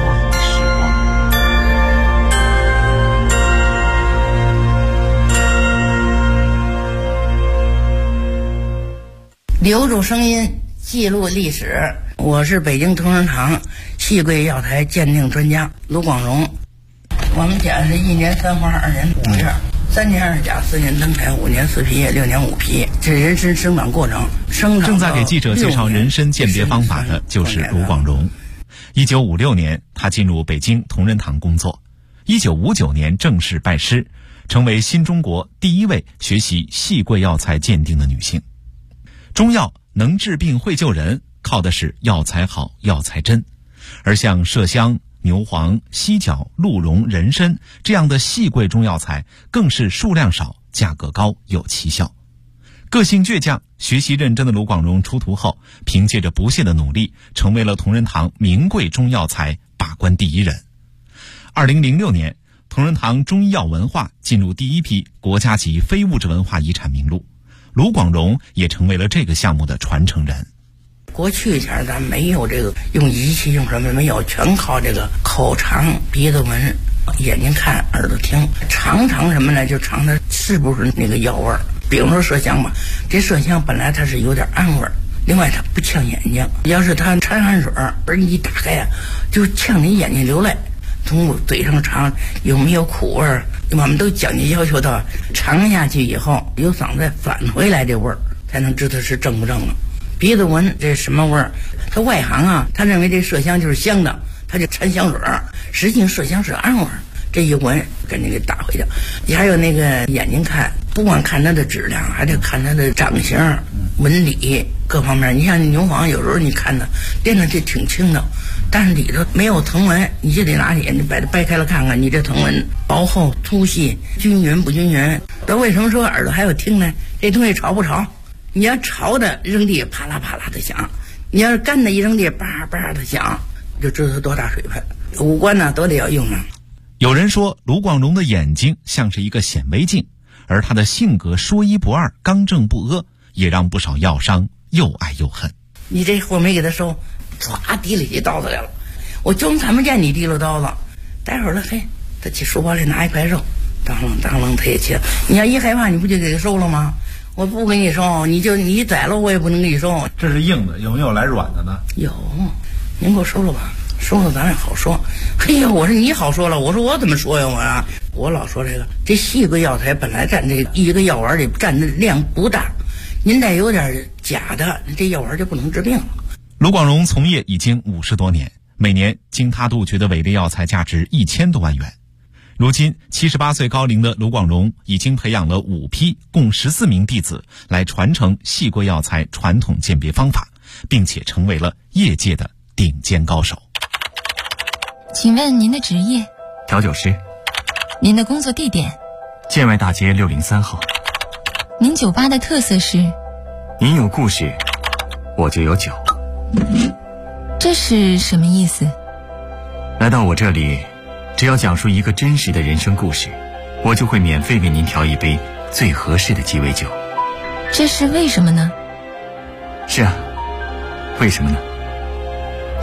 H: 留住声音，记录历史。我是北京同仁堂细桂药材鉴定专家卢广荣。我们家是1年3花2年5叶，3年2甲4年登台5年4皮叶6年5皮，这人参生长过程。
B: 正在给记者介绍人参鉴别方法的就是卢广荣。1956年，他进入北京同仁堂工作。1959年正式拜师，成为新中国第1位学习细桂药材鉴定的女性。中药能治病会救人，靠的是药材好、药材真。而像麝香、牛黄、犀角、鹿茸、人参这样的细桂中药材，更是数量少、价格高、有奇效。个性倔强、学习认真的卢广荣出徒后，凭借着不懈的努力，成为了同仁堂名贵中药材把关第1人。2006年，同仁堂中医药文化进入第1批国家级非物质文化遗产名录，卢广荣也成为了这个项目的传承人。
H: 过去前咱没有这个用仪器用什么没有，全靠这个口尝、鼻子闻、眼睛看、耳朵听，尝什么呢？就尝它是不是那个药味儿。比如说麝香吧，这麝香本来它是有点暗味儿，另外它不呛眼睛，要是它掺汗水而一打开呀，就呛你眼睛流泪。从嘴上尝有没有苦味儿，我们都讲究要求到尝下去以后有嗓子返回来这味儿，才能知道是正不正了。鼻子闻这什么味儿？他外行啊，他认为这麝香就是香的，他就掺香水儿，实际麝香是暗味儿。这一闻赶紧给打回去。还有那个眼睛看，不光看它的质量，还得看它的长相、纹理各方面。你像牛黄，有时候你看它练的就挺轻的，但是里头没有藤纹，你就得拿眼睛把它掰开了看看，你这藤纹薄厚、粗细、均匀不均匀。那为什么说耳朵还要听呢？这东西潮不潮？你要潮的扔地啪啦啪啦的响，你要是干的一扔地叭叭的响，就知道它多大水分。五官呢都得要用上。
B: 有人说卢广荣的眼睛像是一个显微镜，而他的性格说一不二、刚正不阿，也让不少药商又爱又恨。
H: 你这货没给他收，唰提起刀子来了，我就看不见你提了刀子。待会儿了，嘿，他去书包里拿一块肉，当啷当啷他也切。你要一害怕，你不就给他收了吗？我不给你收，你宰了我也不能给你收。
B: 这是硬的，有没有来软的呢？
H: 有，您给我收了吧，收了咱也好说。嘿呀，我说你好说了，我说我怎么说呀我老说这细桂药材本来占这一个药丸里占的量不大，您再有点假的，这药丸就不能治病了。
B: 卢广荣从业已经50多年，每年经他杜绝的伪劣药材价值1000多万元。如今78岁高龄的卢广荣已经培养了5批共14名弟子来传承细桂药材传统鉴别方法，并且成为了业界的顶尖高手。
I: 请问您的职业？
J: 调酒师。
I: 您的工作地点？
J: 建外大街603号。
I: 您酒吧的特色是？
J: 您有故事，我就有酒。
I: 这是什么意思？
J: 来到我这里，只要讲述一个真实的人生故事，我就会免费为您调一杯最合适的鸡尾酒。
I: 这是为什么呢？
J: 是啊，为什么呢？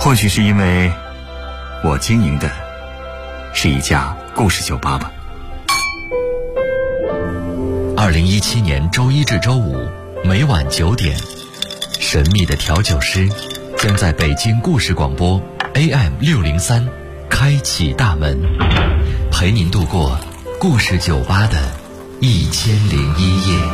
J: 或许是因为我经营的是一家故事酒吧吧。
K: 2017年周一至周五每晚9点，神秘的调酒师将在北京故事广播 AM603开启大门，陪您度过故事酒吧的1001夜。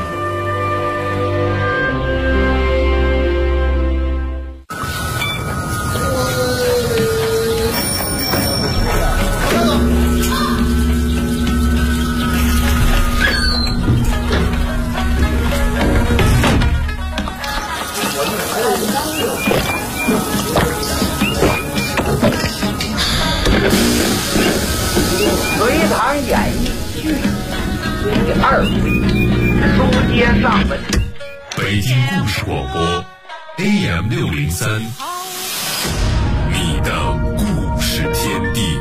L: 隋唐演义续第2回，书接上文。
A: 北京故事广播 AM603，你的故事天地。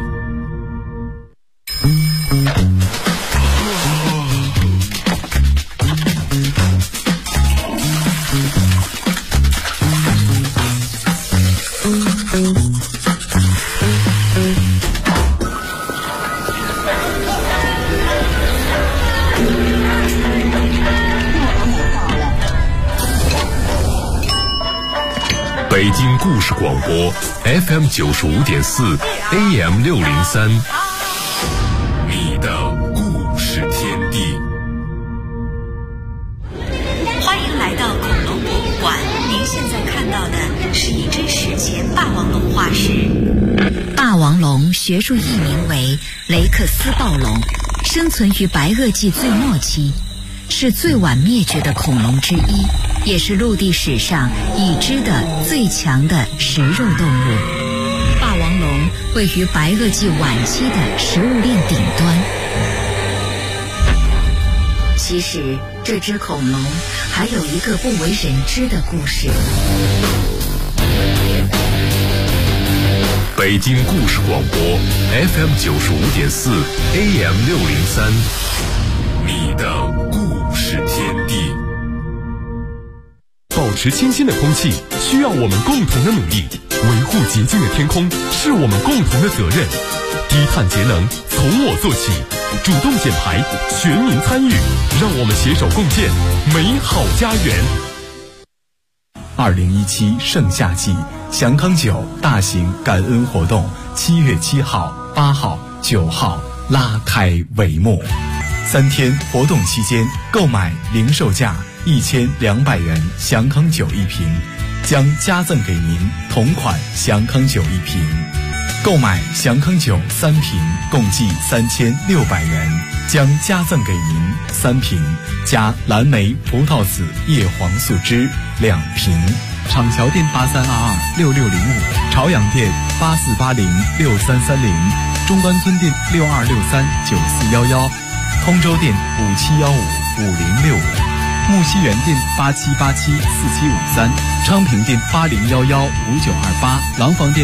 A: 北京故事广播 FM95.4 AM603，你的故事天地。
M: 欢迎来到恐龙博物馆，您现在看到的是一只史前霸王龙化石。霸王龙学术译名为雷克斯暴龙，生存于白垩纪最末期，是最晚灭绝的恐龙之一，也是陆地史上已知的最强的食肉动物。霸王龙位于白垩纪晚期的食物链顶端。其实这只恐龙还有一个不为人知的故事。
A: 北京故事广播 FM95.4 AM603，你的故事天地。
N: 保持清新的空气需要我们共同的努力，维护洁净的天空是我们共同的责任。低碳节能从我做起，主动减排，全民参与，让我们携手共建美好家园。
B: 2017盛夏季祥康酒大型感恩活动7月7号、8号、9号拉开帷幕。3天活动期间，购买零售价1200元祥康酒1瓶，将加赠给您同款祥康酒1瓶。购买祥康酒3瓶，共计3600元，将加赠给您3瓶加蓝莓葡萄籽叶黄素汁2瓶。厂桥店83226605，朝阳店84806330，中关村店62639411，通州店57155065，木樨园店87874753，昌平店80115928，廊坊店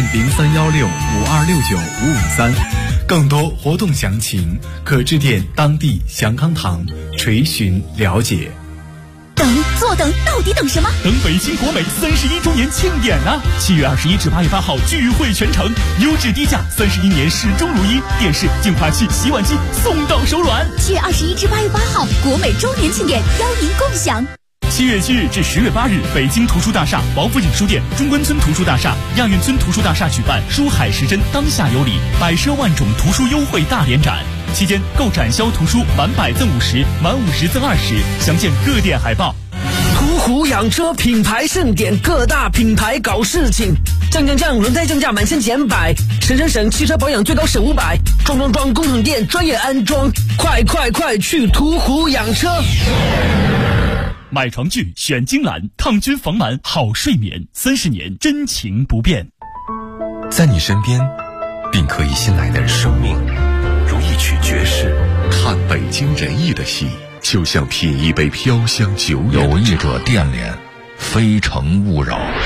B: 031652695553。更多活动详情可致电当地祥康堂垂询了解。
O: 坐等，到底等什么？
P: 等北京国美31周年庆典啊！7月21至8月8号聚会全城，优质低价，31年始终如一，电视、净化器、洗碗机送到手软。
O: 7月21至8月8号，国美周年庆典邀您共享。
P: 7月7日至10月8日，北京图书大厦、王府井书店、中关村图书大厦、亚运村图书大厦举办书海时针当下有礼，百奢万种图书优惠大联展。期间购展销图书满100赠50，满50赠20，详见各店海报。
Q: 途虎养车品牌盛典，各大品牌搞事情，降，轮胎降价满1000减100，省，汽车保养最高省500，装工厂店专业安装，快去途虎养车。
P: 买床具选金兰，抗菌防螨好睡眠，30年真情不变。
N: 在你身边，并可以信赖的生命，如一曲爵士。
A: 看北京人艺的戏，就像品一杯飘香久远。
K: 有意者电联，非诚勿扰。